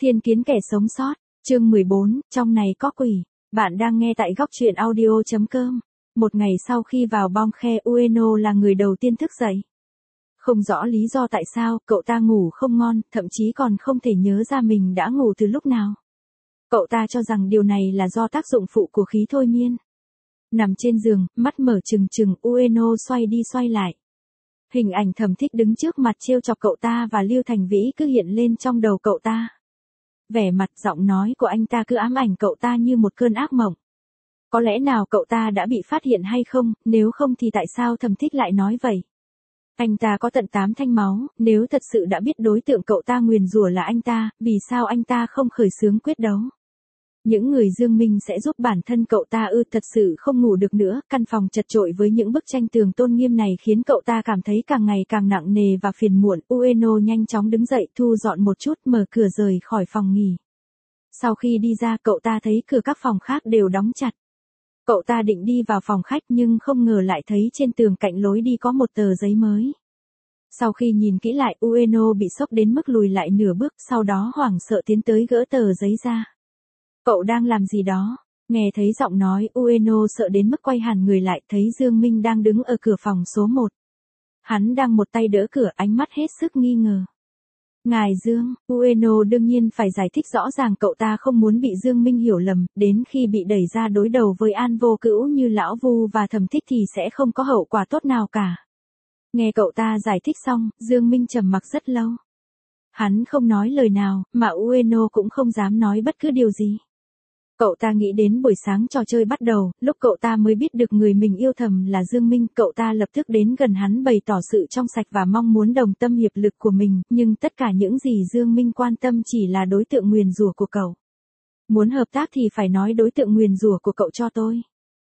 Thiên kiến kẻ sống sót, chương 14, trong này có quỷ. Bạn đang nghe tại góc truyện audio.com. Một ngày sau khi vào bong khe, Ueno là người đầu tiên thức dậy. Không rõ lý do tại sao, cậu ta ngủ không ngon, thậm chí còn không thể nhớ ra mình đã ngủ từ lúc nào. Cậu ta cho rằng điều này là do tác dụng phụ của khí thôi miên. Nằm trên giường, mắt mở trừng trừng, Ueno xoay đi xoay lại. Hình ảnh Thẩm Thích đứng trước mặt trêu chọc cậu ta và Lưu Thành Vĩ cứ hiện lên trong đầu cậu ta. Vẻ mặt, giọng nói của anh ta cứ ám ảnh cậu ta như một cơn ác mộng. Có lẽ nào cậu ta đã bị phát hiện hay không, nếu không thì tại sao Thẩm Thích lại nói vậy? Anh ta có tận 8 thanh máu, nếu thật sự đã biết đối tượng cậu ta nguyền rủa là anh ta, vì sao anh ta không khởi xướng quyết đấu? Những người Dương Minh sẽ giúp bản thân cậu ta thật sự không ngủ được nữa, căn phòng chật chội với những bức tranh tường tôn nghiêm này khiến cậu ta cảm thấy càng ngày càng nặng nề và phiền muộn. Ueno nhanh chóng đứng dậy, thu dọn một chút, mở cửa rời khỏi phòng nghỉ. Sau khi đi ra, cậu ta thấy cửa các phòng khác đều đóng chặt. Cậu ta định đi vào phòng khách nhưng không ngờ lại thấy trên tường cạnh lối đi có một tờ giấy mới. Sau khi nhìn kỹ lại, Ueno bị sốc đến mức lùi lại nửa bước, sau đó hoảng sợ tiến tới gỡ tờ giấy ra. Cậu đang làm gì đó? Nghe thấy giọng nói, Ueno sợ đến mức quay hẳn người lại, thấy Dương Minh đang đứng ở cửa phòng số 1. Hắn đang một tay đỡ cửa, ánh mắt hết sức nghi ngờ. Ngài Dương, Ueno đương nhiên phải giải thích rõ ràng, cậu ta không muốn bị Dương Minh hiểu lầm, đến khi bị đẩy ra đối đầu với An Vô Cữu như Lão Vu và Thẩm Thích thì sẽ không có hậu quả tốt nào cả. Nghe cậu ta giải thích xong, Dương Minh trầm mặc rất lâu. Hắn không nói lời nào, mà Ueno cũng không dám nói bất cứ điều gì. Cậu ta nghĩ đến buổi sáng trò chơi bắt đầu, lúc cậu ta mới biết được người mình yêu thầm là Dương Minh, cậu ta lập tức đến gần hắn bày tỏ sự trong sạch và mong muốn đồng tâm hiệp lực của mình, nhưng tất cả những gì Dương Minh quan tâm chỉ là đối tượng nguyền rủa của cậu. Muốn hợp tác thì phải nói đối tượng nguyền rủa của cậu cho tôi.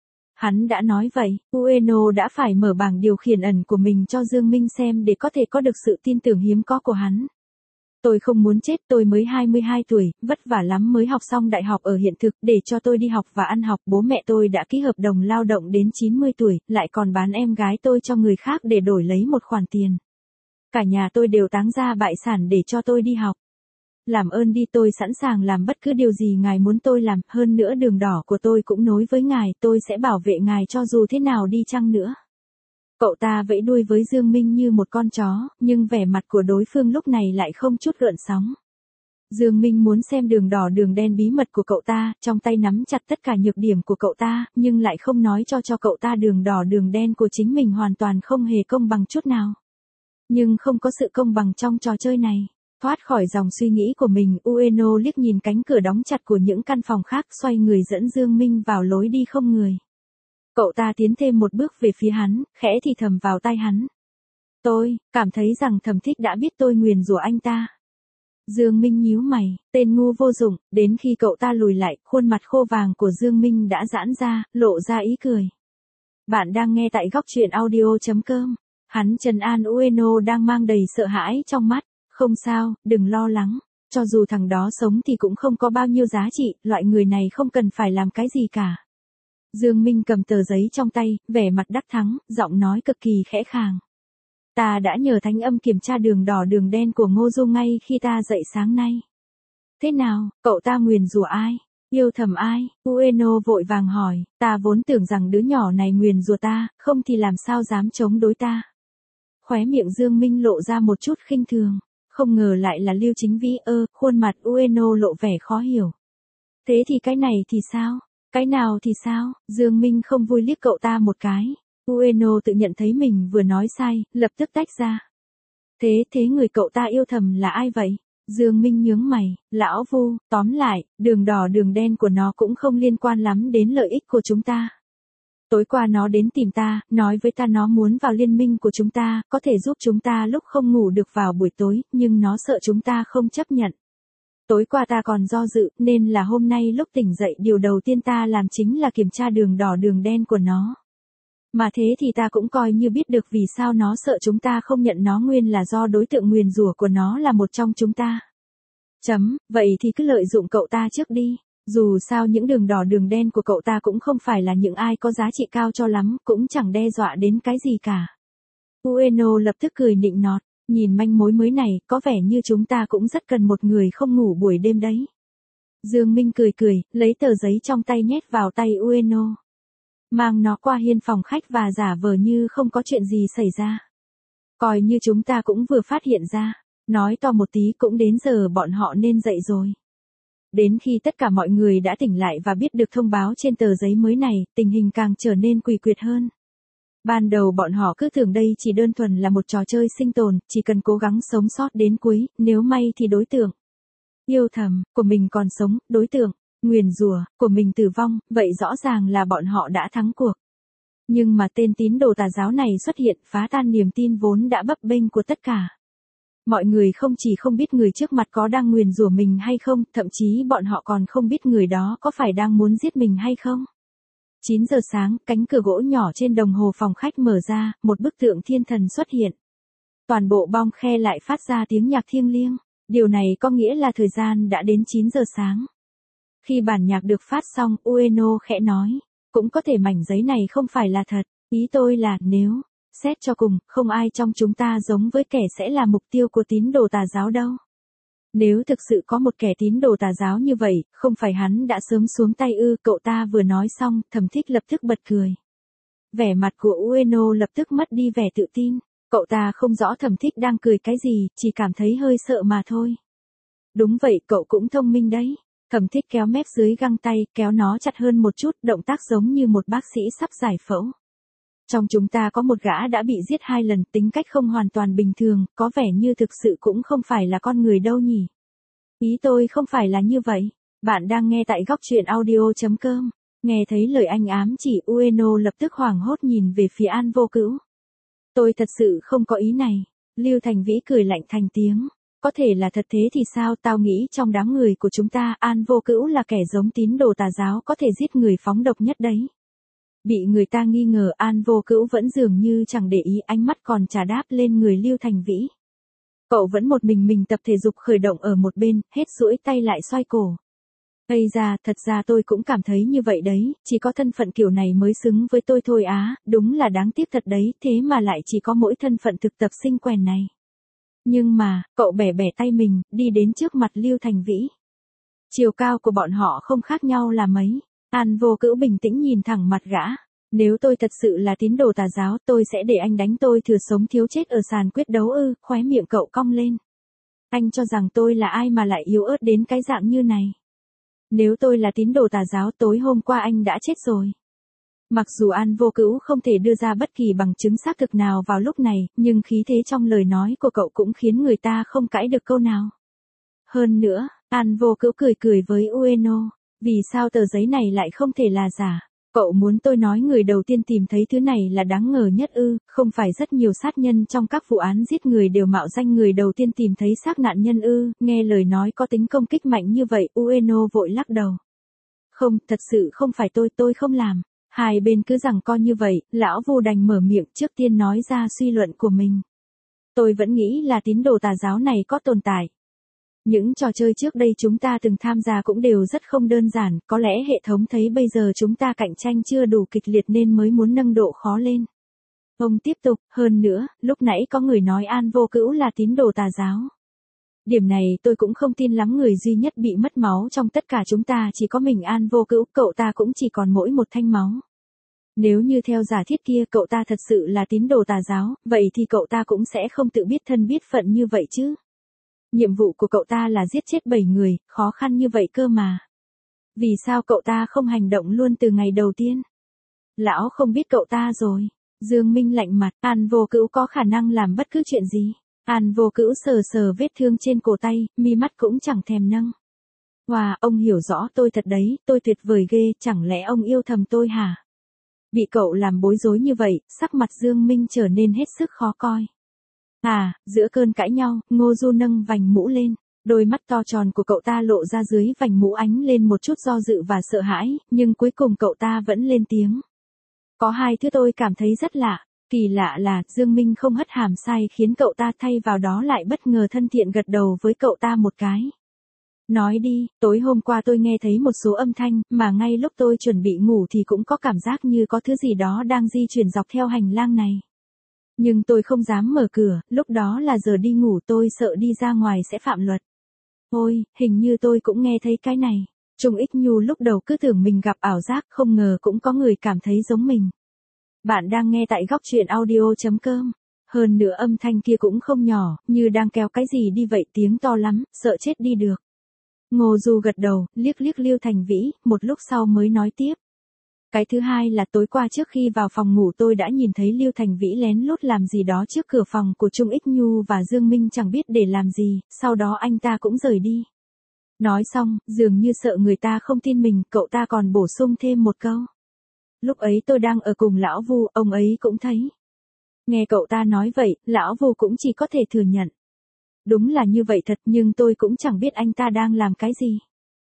Hắn đã nói vậy, Ueno đã phải mở bảng điều khiển ẩn của mình cho Dương Minh xem để có thể có được sự tin tưởng hiếm có của hắn. Tôi không muốn chết, tôi mới 22 tuổi, vất vả lắm mới học xong đại học ở hiện thực, để cho tôi đi học và ăn học, bố mẹ tôi đã ký hợp đồng lao động đến 90 tuổi, lại còn bán em gái tôi cho người khác để đổi lấy một khoản tiền. Cả nhà tôi đều táng ra bại sản để cho tôi đi học. Làm ơn đi, tôi sẵn sàng làm bất cứ điều gì ngài muốn tôi làm, hơn nữa đường đỏ của tôi cũng nối với ngài, tôi sẽ bảo vệ ngài cho dù thế nào đi chăng nữa. Cậu ta vẫy đuôi với Dương Minh như một con chó, nhưng vẻ mặt của đối phương lúc này lại không chút gợn sóng. Dương Minh muốn xem đường đỏ đường đen bí mật của cậu ta, trong tay nắm chặt tất cả nhược điểm của cậu ta, nhưng lại không nói cho cậu ta đường đỏ đường đen của chính mình hoàn toàn không hề công bằng chút nào. Nhưng không có sự công bằng trong trò chơi này. Thoát khỏi dòng suy nghĩ của mình, Ueno liếc nhìn cánh cửa đóng chặt của những căn phòng khác, xoay người dẫn Dương Minh vào lối đi không người. Cậu ta tiến thêm một bước về phía hắn, khẽ thì thầm vào tai hắn. Tôi cảm thấy rằng Thẩm Thích đã biết tôi nguyền rủa anh ta. Dương Minh nhíu mày, tên ngu vô dụng, đến khi cậu ta lùi lại, khuôn mặt khô vàng của Dương Minh đã giãn ra, lộ ra ý cười. Bạn đang nghe tại góc truyện audio.com. Hắn trấn an Ueno đang mang đầy sợ hãi trong mắt. Không sao, đừng lo lắng. Cho dù thằng đó sống thì cũng không có bao nhiêu giá trị, loại người này không cần phải làm cái gì cả. Dương Minh cầm tờ giấy trong tay, vẻ mặt đắc thắng, giọng nói cực kỳ khẽ khàng. Ta đã nhờ thánh âm kiểm tra đường đỏ đường đen của Ngô Du ngay khi ta dậy sáng nay. Thế nào, cậu ta nguyền rủa ai? Yêu thầm ai? Ueno vội vàng hỏi, ta vốn tưởng rằng đứa nhỏ này nguyền rủa ta, không thì làm sao dám chống đối ta. Khóe miệng Dương Minh lộ ra một chút khinh thường, không ngờ lại là Lưu Chính Vĩ. Khuôn mặt Ueno lộ vẻ khó hiểu. Thế thì cái này thì sao? Cái nào thì sao? Dương Minh không vui liếc cậu ta một cái. Ueno tự nhận thấy mình vừa nói sai, lập tức tách ra. Thế người cậu ta yêu thầm là ai vậy? Dương Minh nhướng mày, Lão Vu, tóm lại, đường đỏ đường đen của nó cũng không liên quan lắm đến lợi ích của chúng ta. Tối qua nó đến tìm ta, nói với ta nó muốn vào liên minh của chúng ta, có thể giúp chúng ta lúc không ngủ được vào buổi tối, nhưng nó sợ chúng ta không chấp nhận. Tối qua ta còn do dự, nên là hôm nay lúc tỉnh dậy điều đầu tiên ta làm chính là kiểm tra đường đỏ đường đen của nó. Mà thế thì ta cũng coi như biết được vì sao nó sợ chúng ta không nhận nó, nguyên là do đối tượng nguyền rủa của nó là một trong chúng ta. Vậy thì cứ lợi dụng cậu ta trước đi. Dù sao những đường đỏ đường đen của cậu ta cũng không phải là những ai có giá trị cao cho lắm, cũng chẳng đe dọa đến cái gì cả. Ueno lập tức cười nịnh nọt. Nhìn manh mối mới này, có vẻ như chúng ta cũng rất cần một người không ngủ buổi đêm đấy. Dương Minh cười cười, lấy tờ giấy trong tay nhét vào tay Ueno. Mang nó qua hiên phòng khách và giả vờ như không có chuyện gì xảy ra. Coi như chúng ta cũng vừa phát hiện ra, nói to một tí cũng đến giờ bọn họ nên dậy rồi. Đến khi tất cả mọi người đã tỉnh lại và biết được thông báo trên tờ giấy mới này, tình hình càng trở nên quỷ quyệt hơn. Ban đầu bọn họ cứ tưởng đây chỉ đơn thuần là một trò chơi sinh tồn, chỉ cần cố gắng sống sót đến cuối, nếu may thì đối tượng yêu thầm của mình còn sống, đối tượng nguyền rủa của mình tử vong, vậy rõ ràng là bọn họ đã thắng cuộc. Nhưng mà tên tín đồ tà giáo này xuất hiện phá tan niềm tin vốn đã bấp bênh của tất cả. Mọi người không chỉ không biết người trước mặt có đang nguyền rủa mình hay không, thậm chí bọn họ còn không biết người đó có phải đang muốn giết mình hay không. 9 giờ sáng, cánh cửa gỗ nhỏ trên đồng hồ phòng khách mở ra, một bức tượng thiên thần xuất hiện. Toàn bộ bong khe lại phát ra tiếng nhạc thiêng liêng. Điều này có nghĩa là thời gian đã đến 9 giờ sáng. Khi bản nhạc được phát xong, Ueno khẽ nói, cũng có thể mảnh giấy này không phải là thật. Ý tôi là, nếu, xét cho cùng, không ai trong chúng ta giống với kẻ sẽ là mục tiêu của tín đồ tà giáo đâu. Nếu thực sự có một kẻ tín đồ tà giáo như vậy, không phải hắn đã sớm xuống tay ư? Cậu ta vừa nói xong, Thẩm Thích lập tức bật cười. Vẻ mặt của Ueno lập tức mất đi vẻ tự tin. Cậu ta không rõ Thẩm Thích đang cười cái gì, chỉ cảm thấy hơi sợ mà thôi. Đúng vậy, cậu cũng thông minh đấy. Thẩm Thích kéo mép dưới găng tay, kéo nó chặt hơn một chút, động tác giống như một bác sĩ sắp giải phẫu. Trong chúng ta có một gã đã bị giết 2 lần, tính cách không hoàn toàn bình thường, có vẻ như thực sự cũng không phải là con người đâu nhỉ. Ý tôi không phải là như vậy. Bạn đang nghe tại góc truyện audio.com. Nghe thấy lời anh ám chỉ, Ueno lập tức hoảng hốt nhìn về phía An Vô Cữu. Tôi thật sự không có ý này. Lưu Thành Vĩ cười lạnh thành tiếng. Có thể là thật thế thì sao? Tao nghĩ trong đám người của chúng ta, An Vô Cữu là kẻ giống tín đồ tà giáo có thể giết người phóng độc nhất đấy. Bị người ta nghi ngờ, An Vô Cữu vẫn dường như chẳng để ý, ánh mắt còn trả đáp lên người Lưu Thành Vĩ. Cậu vẫn một mình tập thể dục khởi động ở một bên, hết duỗi tay lại xoay cổ. Ây da, thật ra tôi cũng cảm thấy như vậy đấy, chỉ có thân phận kiểu này mới xứng với tôi thôi á, đúng là đáng tiếc thật đấy, thế mà lại chỉ có mỗi thân phận thực tập sinh quèn này. Nhưng mà, cậu bẻ bẻ tay mình, đi đến trước mặt Lưu Thành Vĩ. Chiều cao của bọn họ không khác nhau là mấy. An Vô Cữu bình tĩnh nhìn thẳng mặt gã. Nếu tôi thật sự là tín đồ tà giáo, tôi sẽ để anh đánh tôi thừa sống thiếu chết ở sàn quyết đấu ư? Khóe miệng cậu cong lên. Anh cho rằng tôi là ai mà lại yếu ớt đến cái dạng như này? Nếu tôi là tín đồ tà giáo, tối hôm qua anh đã chết rồi. Mặc dù An Vô Cữu không thể đưa ra bất kỳ bằng chứng xác thực nào vào lúc này, nhưng khí thế trong lời nói của cậu cũng khiến người ta không cãi được câu nào. Hơn nữa, An Vô Cữu cười cười với Ueno. Vì sao tờ giấy này lại không thể là giả? Cậu muốn tôi nói người đầu tiên tìm thấy thứ này là đáng ngờ nhất ư? Không phải rất nhiều sát nhân trong các vụ án giết người đều mạo danh người đầu tiên tìm thấy xác nạn nhân ư? Nghe lời nói có tính công kích mạnh như vậy, Ueno vội lắc đầu. Không, thật sự không phải tôi không làm. Hai bên cứ giằng co như vậy, lão Vu đành mở miệng trước tiên nói ra suy luận của mình. Tôi vẫn nghĩ là tín đồ tà giáo này có tồn tại. Những trò chơi trước đây chúng ta từng tham gia cũng đều rất không đơn giản, có lẽ hệ thống thấy bây giờ chúng ta cạnh tranh chưa đủ kịch liệt nên mới muốn nâng độ khó lên. Ông tiếp tục, hơn nữa, lúc nãy có người nói An Vô Cữu là tín đồ tà giáo. Điểm này tôi cũng không tin lắm, người duy nhất bị mất máu trong tất cả chúng ta chỉ có mình An Vô Cữu, cậu ta cũng chỉ còn mỗi một thanh máu. Nếu như theo giả thiết kia cậu ta thật sự là tín đồ tà giáo, vậy thì cậu ta cũng sẽ không tự biết thân biết phận như vậy chứ. Nhiệm vụ của cậu ta là giết chết 7 người, khó khăn như vậy cơ mà. Vì sao cậu ta không hành động luôn từ ngày đầu tiên? Lão không biết cậu ta rồi. Dương Minh lạnh mặt, An Vô Cữu có khả năng làm bất cứ chuyện gì. An Vô Cữu sờ sờ vết thương trên cổ tay, mi mắt cũng chẳng thèm nâng. Wow, ông hiểu rõ tôi thật đấy, tôi tuyệt vời ghê, chẳng lẽ ông yêu thầm tôi hả? Bị cậu làm bối rối như vậy, sắc mặt Dương Minh trở nên hết sức khó coi. Giữa cơn cãi nhau, Ngô Du nâng vành mũ lên. Đôi mắt to tròn của cậu ta lộ ra dưới vành mũ ánh lên một chút do dự và sợ hãi, nhưng cuối cùng cậu ta vẫn lên tiếng. Có hai thứ tôi cảm thấy rất lạ. Kỳ lạ là, Dương Minh không hất hàm sai khiến cậu ta thay vào đó lại bất ngờ thân thiện gật đầu với cậu ta một cái. Nói đi, tối hôm qua tôi nghe thấy một số âm thanh, mà ngay lúc tôi chuẩn bị ngủ thì cũng có cảm giác như có thứ gì đó đang di chuyển dọc theo hành lang này. Nhưng tôi không dám mở cửa, lúc đó là giờ đi ngủ, tôi sợ đi ra ngoài sẽ phạm luật. Ôi, hình như tôi cũng nghe thấy cái này. Trung Ích Nhu lúc đầu cứ tưởng mình gặp ảo giác, không ngờ cũng có người cảm thấy giống mình. Bạn đang nghe tại góc truyện audio.com. Hơn nữa âm thanh kia cũng không nhỏ, như đang kéo cái gì đi vậy, tiếng to lắm, sợ chết đi được. Ngô Du gật đầu, liếc liếc Lưu Thành Vĩ, một lúc sau mới nói tiếp. Cái thứ hai là tối qua trước khi vào phòng ngủ tôi đã nhìn thấy Lưu Thành Vĩ lén lút làm gì đó trước cửa phòng của Trung Ích Nhu và Dương Minh chẳng biết để làm gì, sau đó anh ta cũng rời đi. Nói xong, dường như sợ người ta không tin mình, cậu ta còn bổ sung thêm một câu. Lúc ấy tôi đang ở cùng lão Vu, ông ấy cũng thấy. Nghe cậu ta nói vậy, lão Vu cũng chỉ có thể thừa nhận. Đúng là như vậy thật, nhưng tôi cũng chẳng biết anh ta đang làm cái gì.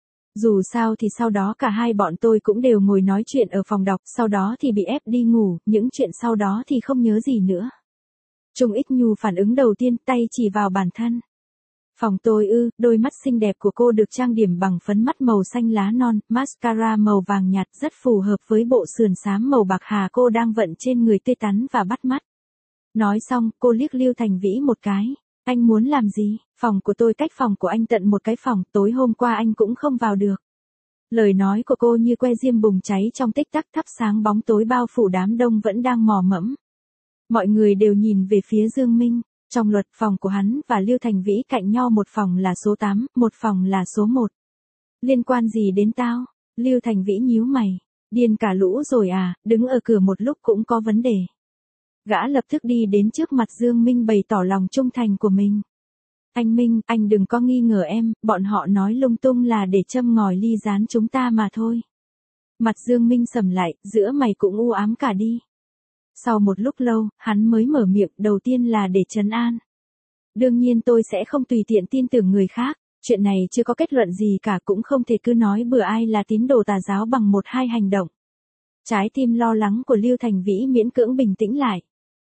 Dù sao thì sau đó cả hai bọn tôi cũng đều ngồi nói chuyện ở phòng đọc, sau đó thì bị ép đi ngủ, những chuyện sau đó thì không nhớ gì nữa. Trung Ích Nhu phản ứng đầu tiên, tay chỉ vào bản thân. Phòng tôi ư? Đôi mắt xinh đẹp của cô được trang điểm bằng phấn mắt màu xanh lá non, mascara màu vàng nhạt rất phù hợp với bộ sườn xám màu bạc hà cô đang vận trên người, tươi tắn và bắt mắt. Nói xong, cô liếc Lưu Thành Vĩ một cái. Anh muốn làm gì? Phòng của tôi cách phòng của anh tận một cái phòng, tối hôm qua anh cũng không vào được. Lời nói của cô như que diêm bùng cháy trong tích tắc, thắp sáng bóng tối bao phủ đám đông vẫn đang mò mẫm. Mọi người đều nhìn về phía Dương Minh. Trong luật, phòng của hắn và Lưu Thành Vĩ cạnh nhau, một phòng là số 8, một phòng là số 1. Liên quan gì đến tao? Lưu Thành Vĩ nhíu mày. Điên cả lũ rồi à, đứng ở cửa một lúc cũng có vấn đề. Gã lập tức đi đến trước mặt Dương Minh bày tỏ lòng trung thành của mình. Anh Minh, anh đừng có nghi ngờ em, bọn họ nói lung tung là để châm ngòi ly gián chúng ta mà thôi. Mặt Dương Minh sầm lại, giữa mày cũng u ám cả đi. Sau một lúc lâu, hắn mới mở miệng, đầu tiên là để trấn an. Đương nhiên tôi sẽ không tùy tiện tin tưởng người khác, chuyện này chưa có kết luận gì cả, cũng không thể cứ nói bừa ai là tín đồ tà giáo bằng một hai hành động. Trái tim lo lắng của Lưu Thành Vĩ miễn cưỡng bình tĩnh lại.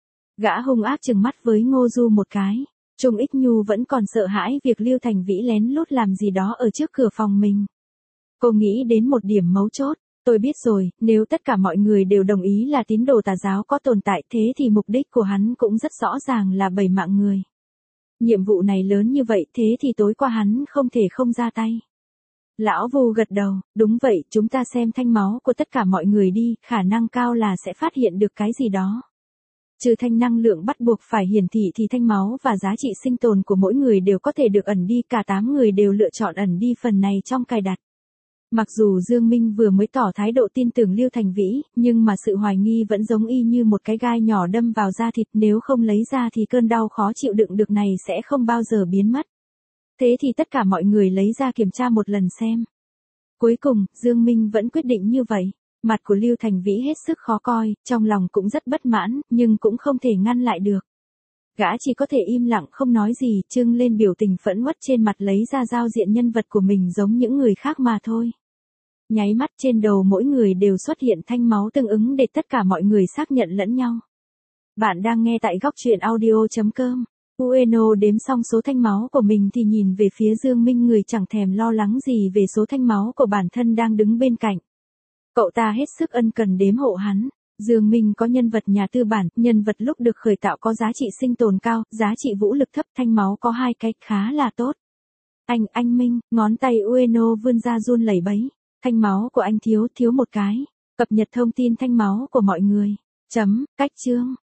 Gã hung ác trừng mắt với Ngô Du một cái. Trung Ích Nhu vẫn còn sợ hãi việc Lưu Thành Vĩ lén lút làm gì đó ở trước cửa phòng mình. Cô nghĩ đến một điểm mấu chốt. Tôi biết rồi, nếu tất cả mọi người đều đồng ý là tín đồ tà giáo có tồn tại, thế thì mục đích của hắn cũng rất rõ ràng là bầy mạng người. Nhiệm vụ này lớn như vậy, thế thì tối qua hắn không thể không ra tay. Lão Vu gật đầu, đúng vậy, chúng ta xem thanh máu của tất cả mọi người đi, khả năng cao là sẽ phát hiện được cái gì đó. Trừ thanh năng lượng bắt buộc phải hiển thị thì thanh máu và giá trị sinh tồn của mỗi người đều có thể được ẩn đi, cả 8 người đều lựa chọn ẩn đi phần này trong cài đặt. Mặc dù Dương Minh vừa mới tỏ thái độ tin tưởng Lưu Thành Vĩ, nhưng mà sự hoài nghi vẫn giống y như một cái gai nhỏ đâm vào da thịt, nếu không lấy ra thì cơn đau khó chịu đựng được này sẽ không bao giờ biến mất. Thế thì tất cả mọi người lấy ra kiểm tra một lần xem. Cuối cùng, Dương Minh vẫn quyết định như vậy. Mặt của Lưu Thành Vĩ hết sức khó coi, trong lòng cũng rất bất mãn, nhưng cũng không thể ngăn lại được. Gã chỉ có thể im lặng không nói gì, trưng lên biểu tình phẫn uất trên mặt, lấy ra giao diện nhân vật của mình giống những người khác mà thôi. Nháy mắt trên đầu mỗi người đều xuất hiện thanh máu tương ứng để tất cả mọi người xác nhận lẫn nhau. Bạn đang nghe tại góc truyện audio.com. Ueno đếm xong số thanh máu của mình thì nhìn về phía Dương Minh, người chẳng thèm lo lắng gì về số thanh máu của bản thân đang đứng bên cạnh. Cậu ta hết sức ân cần đếm hộ hắn. Dương Minh có nhân vật nhà tư bản, nhân vật lúc được khởi tạo có giá trị sinh tồn cao, giá trị vũ lực thấp, thanh máu có 2 cái khá là tốt. Anh Minh, ngón tay Ueno vươn ra run lẩy bẩy. Thanh máu của anh thiếu một cái. Cập nhật thông tin thanh máu của mọi người. Cách chương.